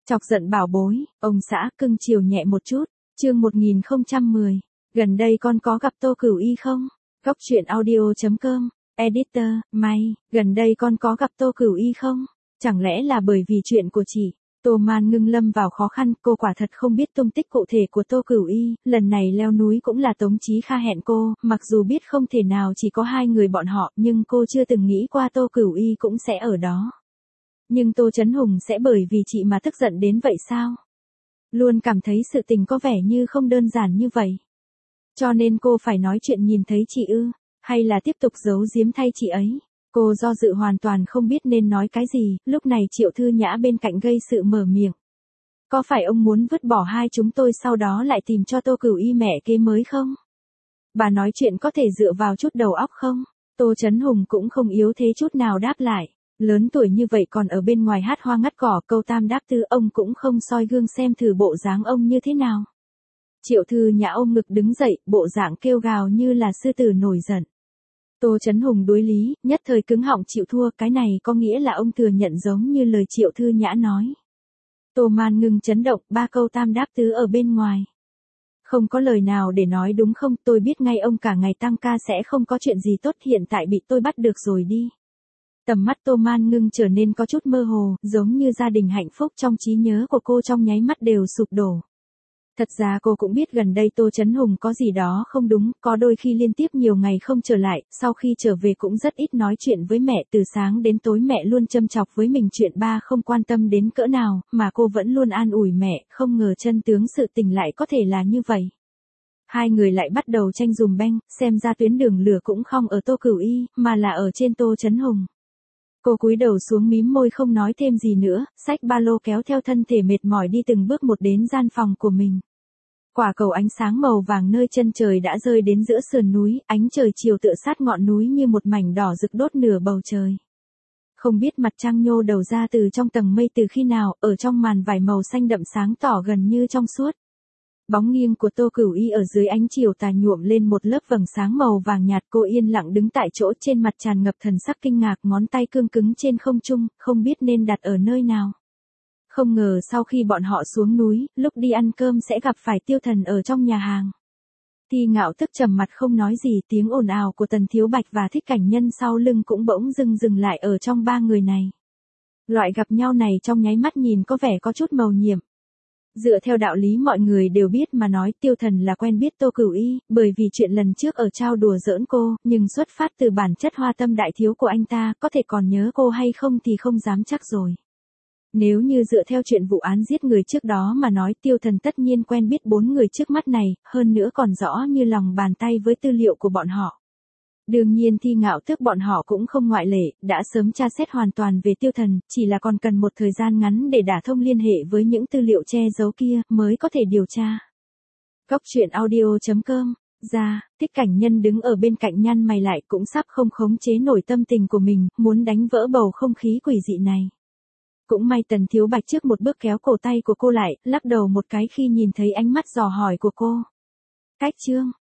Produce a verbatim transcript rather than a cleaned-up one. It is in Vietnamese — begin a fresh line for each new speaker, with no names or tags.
Chọc giận bảo bối, ông xã cưng chiều nhẹ một chút, chương một nghìn không trăm mười. Gần đây con có gặp Tô Cửu Y không? Góc truyện audio chấm com, editor, May, gần đây con có gặp Tô Cửu Y không? Chẳng lẽ là bởi vì chuyện của chị? Tô Man Ngưng lâm vào khó khăn, cô quả thật không biết tung tích cụ thể của Tô Cửu Y, lần này leo núi cũng là Tống Chí Kha hẹn cô, mặc dù biết không thể nào chỉ có hai người bọn họ, nhưng cô chưa từng nghĩ qua Tô Cửu Y cũng sẽ ở đó. Nhưng Tô Chấn Hùng sẽ bởi vì chị mà tức giận đến vậy sao? Luôn cảm thấy sự tình có vẻ như không đơn giản như vậy. Cho nên cô phải nói chuyện nhìn thấy chị ư, hay là tiếp tục giấu giếm thay chị ấy? Cô do dự hoàn toàn không biết nên nói cái gì, lúc này Triệu Thư Nhã bên cạnh gây sự mở miệng. Có phải ông muốn vứt bỏ hai chúng tôi sau đó lại tìm cho Tô Cửu Y mẹ kế mới không? Bà nói chuyện có thể dựa vào chút đầu óc không? Tô Chấn Hùng cũng không yếu thế chút nào đáp lại. Lớn tuổi như vậy còn ở bên ngoài hát hoa ngắt cỏ, câu tam đáp tư, ông cũng không soi gương xem thử bộ dáng ông như thế nào. Triệu Thư Nhã ôm ngực đứng dậy, bộ dạng kêu gào như là sư tử nổi giận. Tô Chấn Hùng đối lý, nhất thời cứng họng chịu thua, cái này có nghĩa là ông thừa nhận giống như lời Triệu Thư Nhã nói. Tô Man Ngưng chấn động, ba câu tam đáp tứ ở bên ngoài. Không có lời nào để nói đúng không, tôi biết ngay ông cả ngày tăng ca sẽ không có chuyện gì tốt, hiện tại bị tôi bắt được rồi đi. Tầm mắt Tô Man Ngưng trở nên có chút mơ hồ, giống như gia đình hạnh phúc trong trí nhớ của cô trong nháy mắt đều sụp đổ. Thật ra cô cũng biết gần đây Tô Chấn Hùng có gì đó không đúng, có đôi khi liên tiếp nhiều ngày không trở lại, sau khi trở về cũng rất ít nói chuyện với mẹ, từ sáng đến tối mẹ luôn châm chọc với mình chuyện ba không quan tâm đến cỡ nào, mà cô vẫn luôn an ủi mẹ, không ngờ chân tướng sự tình lại có thể là như vậy. Hai người lại bắt đầu tranh dùm beng, xem ra tuyến đường lửa cũng không ở Tô Cửu Y, mà là ở trên Tô Chấn Hùng. Cô cúi đầu xuống mím môi không nói thêm gì nữa, xách ba lô kéo theo thân thể mệt mỏi đi từng bước một đến gian phòng của mình. Quả cầu ánh sáng màu vàng nơi chân trời đã rơi đến giữa sườn núi, ánh trời chiều tựa sát ngọn núi như một mảnh đỏ rực đốt nửa bầu trời. Không biết mặt trăng nhô đầu ra từ trong tầng mây từ khi nào, ở trong màn vải màu xanh đậm sáng tỏ gần như trong suốt. Bóng nghiêng của Tô Cửu Y ở dưới ánh chiều tà nhuộm lên một lớp vầng sáng màu vàng nhạt, cô yên lặng đứng tại chỗ, trên mặt tràn ngập thần sắc kinh ngạc, ngón tay cương cứng trên không trung, không biết nên đặt ở nơi nào. Không ngờ sau khi bọn họ xuống núi, lúc đi ăn cơm sẽ gặp phải Tiêu Thần ở trong nhà hàng. Thi Ngạo tức trầm mặt không nói gì, tiếng ồn ào của Tần Thiếu Bạch và Thích Cảnh Nhân sau lưng cũng bỗng dưng dừng lại ở trong ba người này. Loại gặp nhau này trong nháy mắt nhìn có vẻ có chút mầu nhiệm. Dựa theo đạo lý mọi người đều biết mà nói, Tiêu Thần là quen biết Tô Cửu Y, bởi vì chuyện lần trước ở trao đùa giỡn cô, nhưng xuất phát từ bản chất hoa tâm đại thiếu của anh ta, có thể còn nhớ cô hay không thì không dám chắc rồi. Nếu như dựa theo chuyện vụ án giết người trước đó mà nói, Tiêu Thần tất nhiên quen biết bốn người trước mắt này, hơn nữa còn rõ như lòng bàn tay với tư liệu của bọn họ. Đương nhiên Thi Ngạo Tước bọn họ cũng không ngoại lệ, đã sớm tra xét hoàn toàn về Tiêu Thần, chỉ là còn cần một thời gian ngắn để đả thông liên hệ với những tư liệu che giấu kia, mới có thể điều tra. Góc truyện audio chấm com, ra, Thích Cảnh Nhân đứng ở bên cạnh nhăn mày lại, cũng sắp không khống chế nổi tâm tình của mình, muốn đánh vỡ bầu không khí quỷ dị này. Cũng may Tần Thiếu Bạch trước một bước kéo cổ tay của cô lại, lắc đầu một cái khi nhìn thấy ánh mắt dò hỏi của cô. Cách chương,